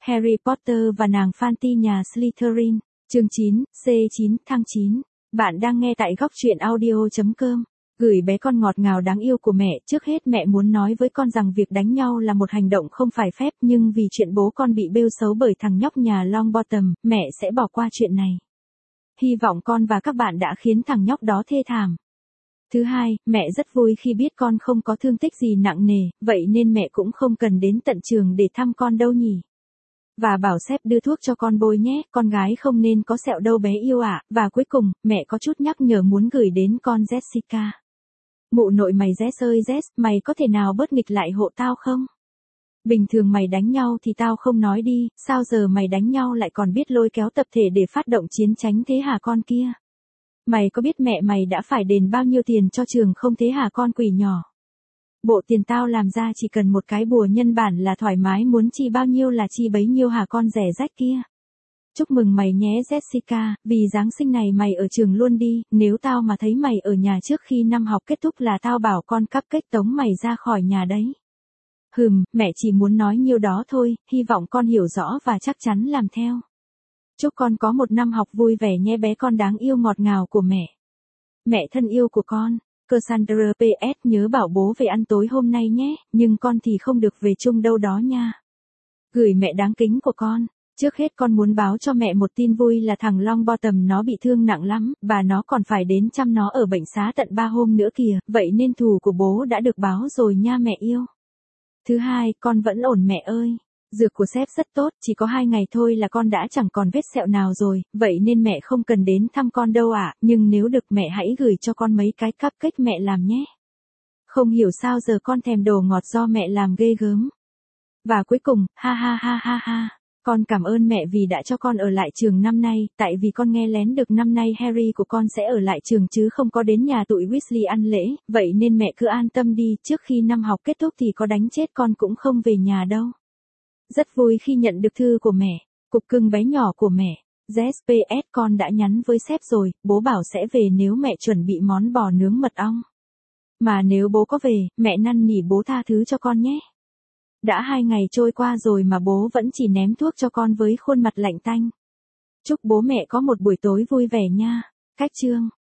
Harry Potter và nàng Fanty nhà Slytherin, chương 9, C9, tháng 9. Bạn đang nghe tại góc truyện audio.com. Gửi bé con ngọt ngào đáng yêu của mẹ, trước hết mẹ muốn nói với con rằng việc đánh nhau là một hành động không phải phép, nhưng vì chuyện bố con bị bêu xấu bởi thằng nhóc nhà Longbottom, mẹ sẽ bỏ qua chuyện này. Hy vọng con và các bạn đã khiến thằng nhóc đó thê thảm. Thứ hai, mẹ rất vui khi biết con không có thương tích gì nặng nề, vậy nên mẹ cũng không cần đến tận trường để thăm con đâu nhỉ. Và bảo sếp đưa thuốc cho con bôi nhé, con gái không nên có sẹo đâu bé yêu ạ. Và cuối cùng, mẹ có chút nhắc nhở muốn gửi đến con Jessica. Mụ nội mày Jess ơi Jess, mày có thể nào bớt nghịch lại hộ tao không? Bình thường mày đánh nhau thì tao không nói đi, sao giờ mày đánh nhau lại còn biết lôi kéo tập thể để phát động chiến tranh thế hả con kia? Mày có biết mẹ mày đã phải đền bao nhiêu tiền cho trường không thế hả con quỷ nhỏ? Bộ tiền tao làm ra chỉ cần một cái bùa nhân bản là thoải mái, muốn chi bao nhiêu là chi bấy nhiêu hả con rẻ rách kia. Chúc mừng mày nhé Jessica, vì Giáng sinh này mày ở trường luôn đi, nếu tao mà thấy mày ở nhà trước khi năm học kết thúc là tao bảo con cupcake tống mày ra khỏi nhà đấy. Mẹ chỉ muốn nói nhiêu đó thôi, hy vọng con hiểu rõ và chắc chắn làm theo. Chúc con có một năm học vui vẻ nhé bé con đáng yêu ngọt ngào của mẹ. Mẹ thân yêu của con, Cassandra PS nhớ bảo bố về ăn tối hôm nay nhé, nhưng con thì không được về chung đâu đó nha. Gửi mẹ đáng kính của con, trước hết con muốn báo cho mẹ một tin vui là thằng Longbottom nó bị thương nặng lắm, và nó còn phải đến chăm nó ở bệnh xá tận 3 hôm nữa kìa, vậy nên thù của bố đã được báo rồi nha mẹ yêu. Thứ hai, con vẫn ổn mẹ ơi. Dược của sếp rất tốt, chỉ có 2 ngày thôi là con đã chẳng còn vết sẹo nào rồi, vậy nên mẹ không cần đến thăm con đâu ạ, nhưng nếu được mẹ hãy gửi cho con mấy cái cupcake mẹ làm nhé. Không hiểu sao giờ con thèm đồ ngọt do mẹ làm ghê gớm. Và cuối cùng, ha ha ha ha ha, con cảm ơn mẹ vì đã cho con ở lại trường năm nay, tại vì con nghe lén được năm nay Harry của con sẽ ở lại trường chứ không có đến nhà tụi Weasley ăn lễ, vậy nên mẹ cứ an tâm đi, trước khi năm học kết thúc thì có đánh chết con cũng không về nhà đâu. Rất vui khi nhận được thư của mẹ, cục cưng bé nhỏ của mẹ. JSPS con đã nhắn với sếp rồi, bố bảo sẽ về nếu mẹ chuẩn bị món bò nướng mật ong. Mà nếu bố có về, mẹ năn nỉ bố tha thứ cho con nhé. Đã 2 ngày trôi qua rồi mà bố vẫn chỉ ném thuốc cho con với khuôn mặt lạnh tanh. Chúc bố mẹ có một buổi tối vui vẻ nha. Cách chương.